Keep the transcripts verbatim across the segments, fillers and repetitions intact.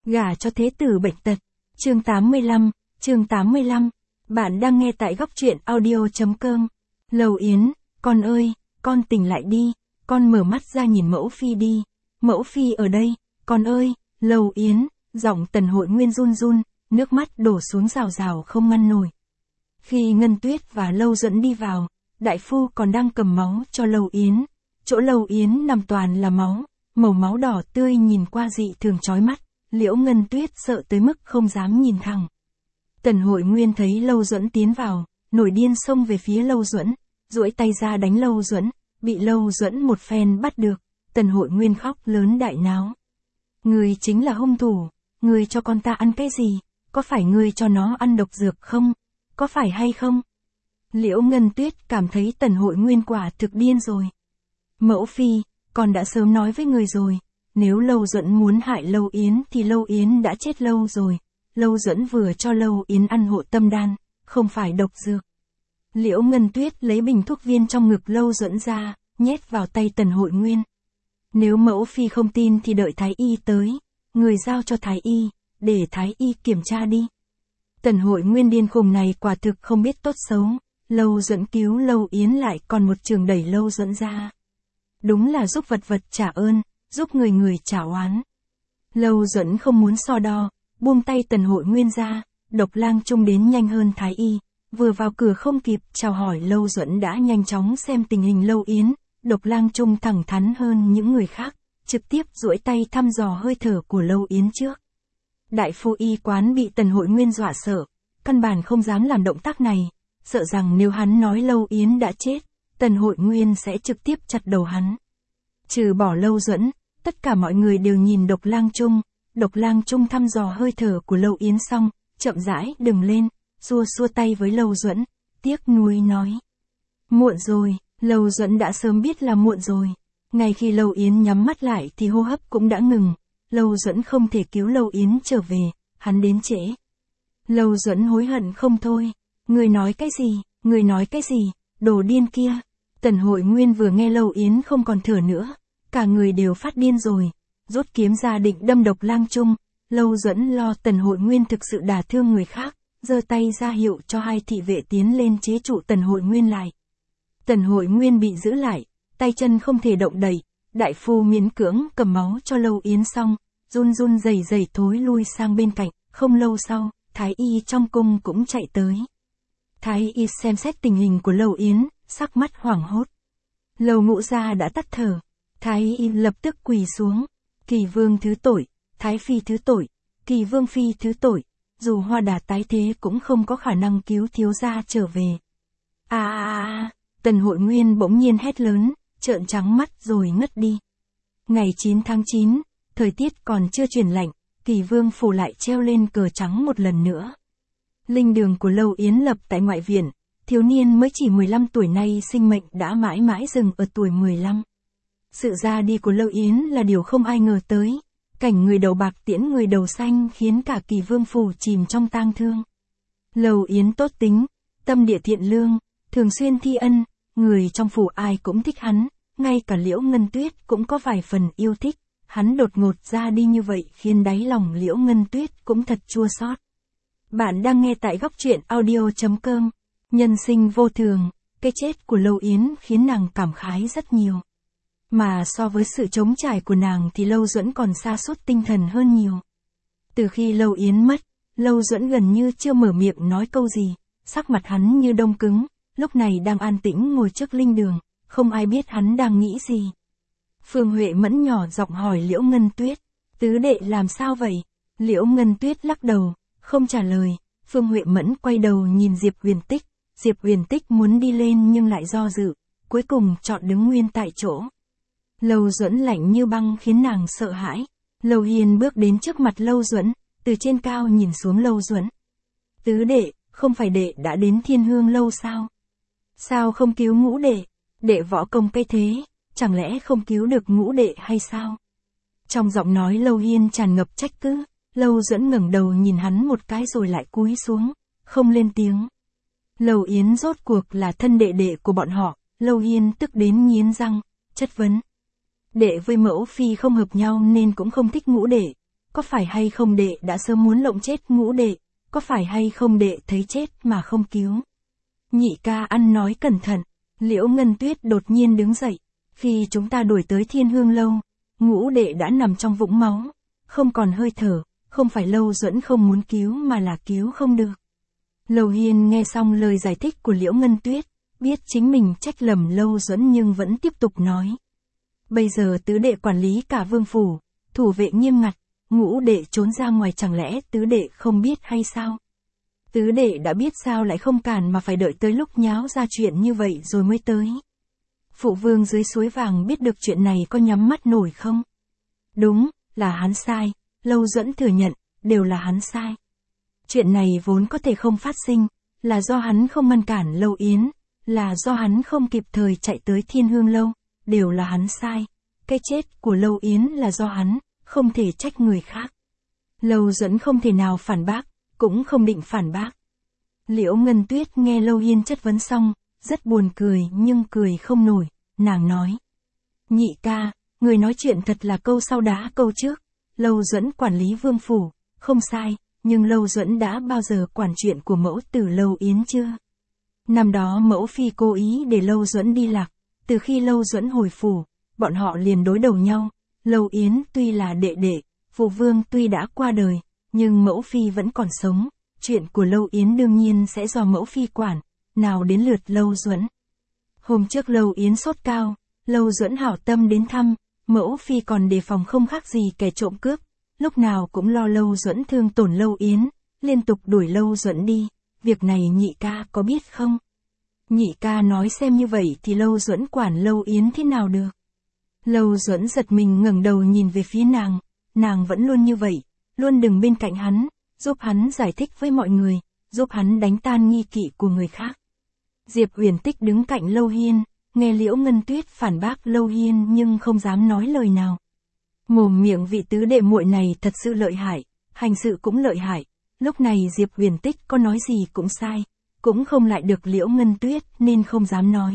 Gả cho thế tử bệnh tật. Chương tám mươi lăm, chương tám mươi lăm. Bạn đang nghe tại góc truyện audio.com. Lầu Yến, con ơi, con tỉnh lại đi, con mở mắt ra nhìn mẫu phi đi. Mẫu phi ở đây, con ơi, Lầu Yến, giọng Tần Hội Nguyên run run, nước mắt đổ xuống rào rào không ngăn nổi. Khi Ngân Tuyết và Lâu Duẫn đi vào, đại phu còn đang cầm máu cho Lầu Yến. Chỗ Lầu Yến nằm toàn là máu, màu máu đỏ tươi nhìn qua dị thường chói mắt. Liễu Ngân Tuyết sợ tới mức không dám nhìn thẳng. Tần Hội Nguyên thấy Lâu Duẫn tiến vào, nổi điên xông về phía Lâu Duẫn, duỗi tay ra đánh Lâu Duẫn, bị Lâu Duẫn một phen bắt được. Tần Hội Nguyên khóc lớn đại náo. Ngươi chính là hung thủ, ngươi cho con ta ăn cái gì, có phải ngươi cho nó ăn độc dược không, có phải hay không? Liễu Ngân Tuyết cảm thấy Tần Hội Nguyên quả thực điên rồi. Mẫu phi, con đã sớm nói với người rồi. Nếu Lâu Duẫn muốn hại Lâu Yến thì Lâu Yến đã chết lâu rồi. Lâu Duẫn vừa cho Lâu Yến ăn hộ tâm đan, không phải độc dược. Liễu Ngân Tuyết lấy bình thuốc viên trong ngực Lâu Duẫn ra, nhét vào tay Tần Hội Nguyên. Nếu mẫu phi không tin thì đợi Thái Y tới, người giao cho Thái Y, để Thái Y kiểm tra đi. Tần Hội Nguyên điên khùng này quả thực không biết tốt xấu. Lâu Duẫn cứu Lâu Yến lại còn một trường đẩy Lâu Duẫn ra. Đúng là giúp vật vật trả ơn, giúp người người trả oán. Lâu Duẫn không muốn so đo, buông tay Tần Hội Nguyên ra. Độc Lang Trung đến nhanh hơn Thái Y, vừa vào cửa không kịp chào hỏi Lâu Duẫn đã nhanh chóng xem tình hình Lâu Yến. Độc Lang Trung thẳng thắn hơn những người khác, trực tiếp duỗi tay thăm dò hơi thở của Lâu Yến trước. Đại phu y quán bị Tần Hội Nguyên dọa sợ, căn bản không dám làm động tác này, sợ rằng nếu hắn nói Lâu Yến đã chết, Tần Hội Nguyên sẽ trực tiếp chặt đầu hắn. Trừ bỏ Lâu Duẫn, tất cả mọi người đều nhìn Độc Lang Trung. Độc Lang Trung thăm dò hơi thở của Lâu Yến xong, chậm rãi đứng lên, xua xua tay với Lâu Duẫn, tiếc nuối nói. Muộn rồi, Lâu Duẫn đã sớm biết là muộn rồi. Ngay khi Lâu Yến nhắm mắt lại thì hô hấp cũng đã ngừng. Lâu Duẫn không thể cứu Lâu Yến trở về, hắn đến trễ. Lâu Duẫn hối hận không thôi. Người nói cái gì, người nói cái gì, đồ điên kia. Tần Hội Nguyên vừa nghe Lâu Yến không còn thở nữa, cả người đều phát điên rồi, rút kiếm ra định đâm Độc Lang Trung. Lâu Duẫn lo Tần Hội Nguyên thực sự đả thương người khác, giơ tay ra hiệu cho hai thị vệ tiến lên chế trụ Tần Hội Nguyên lại. Tần Hội Nguyên bị giữ lại, tay chân không thể động đậy, đại phu miễn cưỡng cầm máu cho Lâu Yến xong, run run rẩy rẩy thối lui sang bên cạnh. Không lâu sau, Thái Y trong cung cũng chạy tới. Thái Y xem xét tình hình của Lâu Yến, sắc mắt hoảng hốt. Lâu Ngũ Gia đã tắt thở. Thái Y lập tức quỳ xuống. Kỳ Vương thứ tội, Thái Phi thứ tội, Kỳ Vương Phi thứ tội. Dù Hoa Đà tái thế cũng không có khả năng cứu thiếu gia trở về. À à à, Tần Hội Nguyên bỗng nhiên hét lớn, trợn trắng mắt rồi ngất đi. Ngày chín tháng chín, thời tiết còn chưa chuyển lạnh, Kỳ Vương phủ lại treo lên cờ trắng một lần nữa. Linh đường của Lâu Yến lập tại ngoại viện, thiếu niên mới chỉ mười lăm tuổi nay sinh mệnh đã mãi mãi dừng ở tuổi mười lăm. Sự ra đi của Lâu Yến là điều không ai ngờ tới. Cảnh người đầu bạc tiễn người đầu xanh khiến cả Kỳ Vương phủ chìm trong tang thương. Lâu Yến tốt tính, tâm địa thiện lương, thường xuyên thi ân, người trong phủ ai cũng thích hắn, ngay cả Liễu Ngân Tuyết cũng có vài phần yêu thích. Hắn đột ngột ra đi như vậy khiến đáy lòng Liễu Ngân Tuyết cũng thật chua xót. Bạn đang nghe tại góc truyện audio.com. Nhân sinh vô thường, cái chết của Lâu Yến khiến nàng cảm khái rất nhiều. Mà so với sự trống trải của nàng thì Lâu Duẫn còn sa sút tinh thần hơn nhiều. Từ khi Lâu Yến mất, Lâu Duẫn gần như chưa mở miệng nói câu gì, sắc mặt hắn như đông cứng, lúc này đang an tĩnh ngồi trước linh đường, không ai biết hắn đang nghĩ gì. Phương Huệ Mẫn nhỏ giọng hỏi Liễu Ngân Tuyết, tứ đệ làm sao vậy? Liễu Ngân Tuyết lắc đầu, không trả lời. Phương Huệ Mẫn quay đầu nhìn Diệp Huyền Tích, Diệp Huyền Tích muốn đi lên nhưng lại do dự, cuối cùng chọn đứng nguyên tại chỗ. Lâu Duẫn lạnh như băng khiến nàng sợ hãi. Lâu Hiền bước đến trước mặt Lâu Duẫn, từ trên cao nhìn xuống Lâu Duẫn. Tứ đệ, không phải đệ đã đến Thiên Hương lâu sao? Sao không cứu ngũ đệ? Đệ võ công cây thế, chẳng lẽ không cứu được ngũ đệ hay sao? Trong giọng nói Lâu Hiên tràn ngập trách cứ. Lâu Duẫn ngẩng đầu nhìn hắn một cái rồi lại cúi xuống, không lên tiếng. Lâu Yến rốt cuộc là thân đệ đệ của bọn họ. Lâu Hiên tức đến nghiến răng, chất vấn. Đệ với mẫu phi không hợp nhau nên cũng không thích ngũ đệ. có phải hay không đệ đã sớm muốn lộng chết ngũ đệ, có phải hay không đệ thấy chết mà không cứu. Nhị ca ăn nói cẩn thận, Liễu Ngân Tuyết đột nhiên đứng dậy, khi chúng ta đuổi tới Thiên Hương Lâu, ngũ đệ đã nằm trong vũng máu, không còn hơi thở, không phải Lâu Duẫn không muốn cứu mà là cứu không được. Lâu Hiên nghe xong lời giải thích của Liễu Ngân Tuyết, biết chính mình trách lầm Lâu Duẫn nhưng vẫn tiếp tục nói. Bây giờ tứ đệ quản lý cả vương phủ, thủ vệ nghiêm ngặt, ngũ đệ trốn ra ngoài chẳng lẽ tứ đệ không biết hay sao? Tứ đệ đã biết sao lại không cản mà phải đợi tới lúc nháo ra chuyện như vậy rồi mới tới. Phụ vương dưới suối vàng biết được chuyện này có nhắm mắt nổi không? Đúng, là hắn sai, Lâu Duẫn thừa nhận, đều là hắn sai. Chuyện này vốn có thể không phát sinh, là do hắn không ngăn cản Lâu Yến, là do hắn không kịp thời chạy tới Thiên Hương Lâu, đều là hắn sai. Cái chết của Lâu Yến là do hắn, không thể trách người khác. Lâu Duẫn không thể nào phản bác, cũng không định phản bác. Liễu Ngân Tuyết nghe Lâu Hiên chất vấn xong, rất buồn cười nhưng cười không nổi, nàng nói. Nhị ca, người nói chuyện thật là câu sau đá câu trước, Lâu Duẫn quản lý vương phủ, không sai, nhưng Lâu Duẫn đã bao giờ quản chuyện của mẫu tử Lâu Yến chưa? Năm đó mẫu phi cố ý để Lâu Duẫn đi lạc, từ khi Lâu Duẫn hồi phủ, bọn họ liền đối đầu nhau, Lâu Yến tuy là đệ đệ, phụ vương tuy đã qua đời, nhưng mẫu phi vẫn còn sống, chuyện của Lâu Yến đương nhiên sẽ do mẫu phi quản, nào đến lượt Lâu Duẫn. Hôm trước Lâu Yến sốt cao, Lâu Duẫn hảo tâm đến thăm, mẫu phi còn đề phòng không khác gì kẻ trộm cướp, lúc nào cũng lo Lâu Duẫn thương tổn Lâu Yến, liên tục đuổi Lâu Duẫn đi, việc này nhị ca có biết không? Nhị ca nói xem như vậy thì Lâu Duẫn quản Lâu Yến thế nào được? Lâu Duẫn giật mình ngẩng đầu nhìn về phía nàng, nàng vẫn luôn như vậy, luôn đứng bên cạnh hắn, giúp hắn giải thích với mọi người, giúp hắn đánh tan nghi kỵ của người khác. Diệp Uyển Tích đứng cạnh Lâu Hiên, nghe Liễu Ngân Tuyết phản bác Lâu Hiên nhưng không dám nói lời nào. Mồm miệng vị tứ đệ muội này thật sự lợi hại, hành sự cũng lợi hại, lúc này Diệp Uyển Tích có nói gì cũng sai, cũng không lại được Liễu Ngân Tuyết nên không dám nói.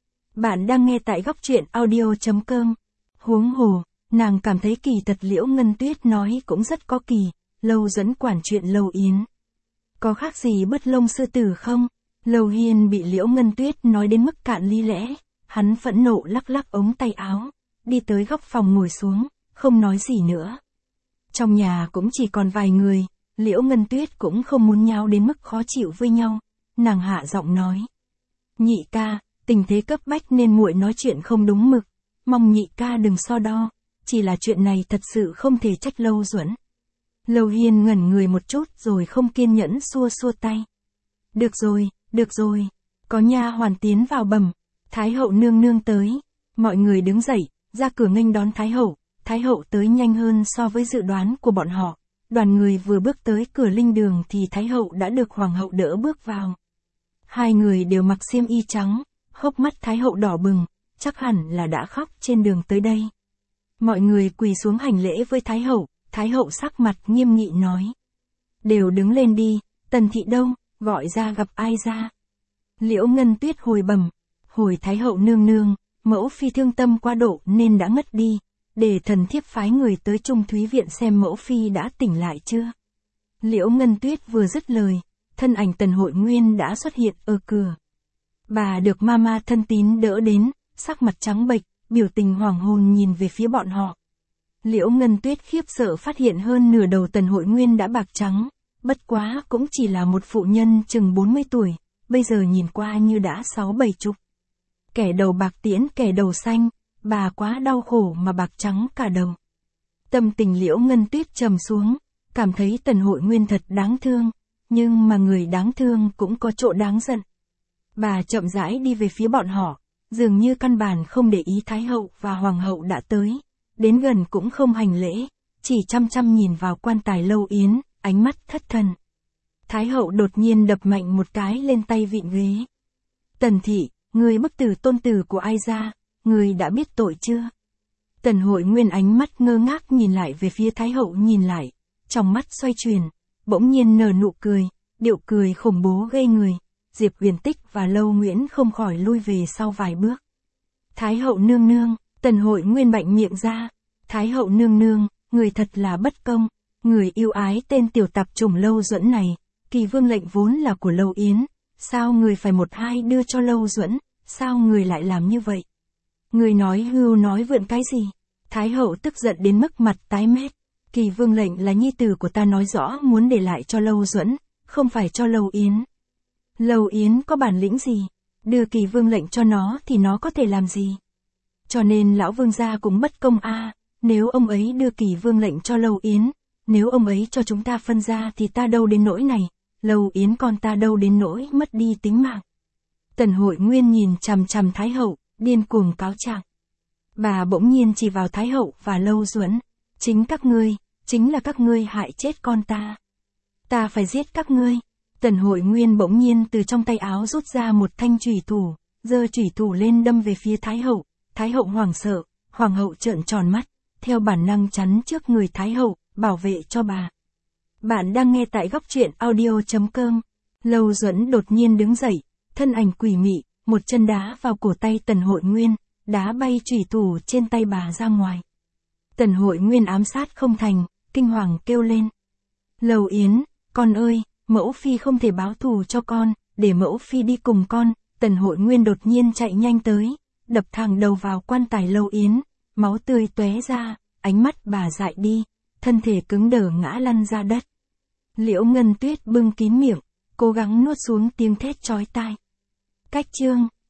Bạn đang nghe tại góc truyện audio chấm com. Huống hồ, nàng cảm thấy kỳ thật Liễu Ngân Tuyết nói cũng rất có kỳ, Lâu Duẫn quản chuyện Lâu Yến. Có khác gì bứt lông sư tử không? Lâu Hiên bị Liễu Ngân Tuyết nói đến mức cạn lý lẽ, hắn phẫn nộ lắc lắc ống tay áo, đi tới góc phòng ngồi xuống, không nói gì nữa. Trong nhà cũng chỉ còn vài người, Liễu Ngân Tuyết cũng không muốn nháo đến mức khó chịu với nhau, nàng hạ giọng nói. Nhị ca, tình thế cấp bách nên muội nói chuyện không đúng mực, mong nhị ca đừng so đo, chỉ là chuyện này thật sự không thể trách Lâu Duẫn. Lâu Hiên ngẩn người một chút rồi không kiên nhẫn xua xua tay. Được rồi, được rồi, có nha hoàn tiến vào bẩm, Thái hậu nương nương tới, mọi người đứng dậy, ra cửa nghênh đón Thái hậu, Thái hậu tới nhanh hơn so với dự đoán của bọn họ, đoàn người vừa bước tới cửa linh đường thì Thái hậu đã được hoàng hậu đỡ bước vào. Hai người đều mặc xiêm y trắng, hốc mắt Thái hậu đỏ bừng, chắc hẳn là đã khóc trên đường tới đây. Mọi người quỳ xuống hành lễ với Thái hậu, Thái hậu sắc mặt nghiêm nghị nói. Đều đứng lên đi, Tần thị đâu, gọi ra gặp ai ra. Liễu Ngân Tuyết hồi bẩm, hồi Thái hậu nương nương, mẫu phi thương tâm quá độ nên đã ngất đi, để thần thiếp phái người tới Trung Thúy Viện xem mẫu phi đã tỉnh lại chưa. Liễu Ngân Tuyết vừa dứt lời, thân ảnh Tần Hội Nguyên đã xuất hiện ở cửa. Bà được mama thân tín đỡ đến, sắc mặt trắng bệch, biểu tình hoàng hồn nhìn về phía bọn họ. Liễu Ngân Tuyết khiếp sợ phát hiện hơn nửa đầu Tần Hội Nguyên đã bạc trắng, bất quá cũng chỉ là một phụ nhân chừng bốn mươi tuổi, bây giờ nhìn qua như đã sáu bảy chục. Kẻ đầu bạc tiễn kẻ đầu xanh, bà quá đau khổ mà bạc trắng cả đầu. Tâm tình Liễu Ngân Tuyết trầm xuống, cảm thấy Tần Hội Nguyên thật đáng thương, nhưng mà người đáng thương cũng có chỗ đáng giận. Bà chậm rãi đi về phía bọn họ, dường như căn bản không để ý Thái hậu và Hoàng hậu đã tới, đến gần cũng không hành lễ, chỉ chăm chăm nhìn vào quan tài Lâu Yến, ánh mắt thất thần. Thái hậu đột nhiên đập mạnh một cái lên tay vịn ghế. Tần thị, người bức tử tôn tử của ai ra, người đã biết tội chưa? Tần Hội Nguyên ánh mắt ngơ ngác nhìn lại về phía Thái hậu nhìn lại, trong mắt xoay chuyển, bỗng nhiên nở nụ cười, điệu cười khủng bố gây người. Diệp Uyển Tích và Lâu Nguyễn không khỏi lui về sau vài bước. Thái hậu nương nương, Tần Hội Nguyên bạnh miệng ra. Thái hậu nương nương, người thật là bất công, Người yêu ái tên tiểu tạp chủng Lâu Duẫn này, Kỳ Vương lệnh vốn là của Lâu Yến, sao người phải một hai đưa cho Lâu Duẫn, sao người lại làm như vậy? Người nói hưu nói vượn cái gì? Thái hậu tức giận đến mức mặt tái mét. Kỳ Vương lệnh là nhi tử của ta nói rõ muốn để lại cho Lâu Duẫn, không phải cho Lâu Yến. Lâu Yến có bản lĩnh gì? Đưa Kỳ Vương lệnh cho nó thì nó có thể làm gì? Cho nên lão vương gia cũng bất công a, nếu ông ấy đưa Kỳ Vương lệnh cho Lâu Yến, nếu ông ấy cho chúng ta phân ra thì ta đâu đến nỗi này, Lâu Yến con ta đâu đến nỗi mất đi tính mạng. Tần Hội Nguyên nhìn chằm chằm Thái hậu, điên cuồng cáo trạng. Bà bỗng nhiên chỉ vào Thái hậu và Lâu Duẫn, chính các ngươi, chính là các ngươi hại chết con ta. Ta phải giết các ngươi. Tần Hội Nguyên bỗng nhiên từ trong tay áo rút ra một thanh chủy thủ, giơ chủy thủ lên đâm về phía Thái hậu. Thái hậu hoảng sợ, hoàng hậu trợn tròn mắt, theo bản năng chắn trước người Thái hậu, bảo vệ cho bà. Bạn đang nghe tại góc truyện audio chấm com. Lâu Duẫn đột nhiên đứng dậy, thân ảnh quỷ mị, một chân đá vào cổ tay Tần Hội Nguyên, đá bay chủy thủ trên tay bà ra ngoài. Tần Hội Nguyên ám sát không thành, kinh hoàng kêu lên. Lâu Yến, con ơi, mẫu phi không thể báo thù cho con, để mẫu phi đi cùng con. Tần Hội Nguyên đột nhiên chạy nhanh tới, đập thẳng đầu vào quan tài Lâu Yến, máu tươi tóe ra, ánh mắt bà dại đi, thân thể cứng đờ ngã lăn ra đất. Liễu Ngân Tuyết bưng kín miệng, cố gắng nuốt xuống tiếng thét chói tai. Cách chương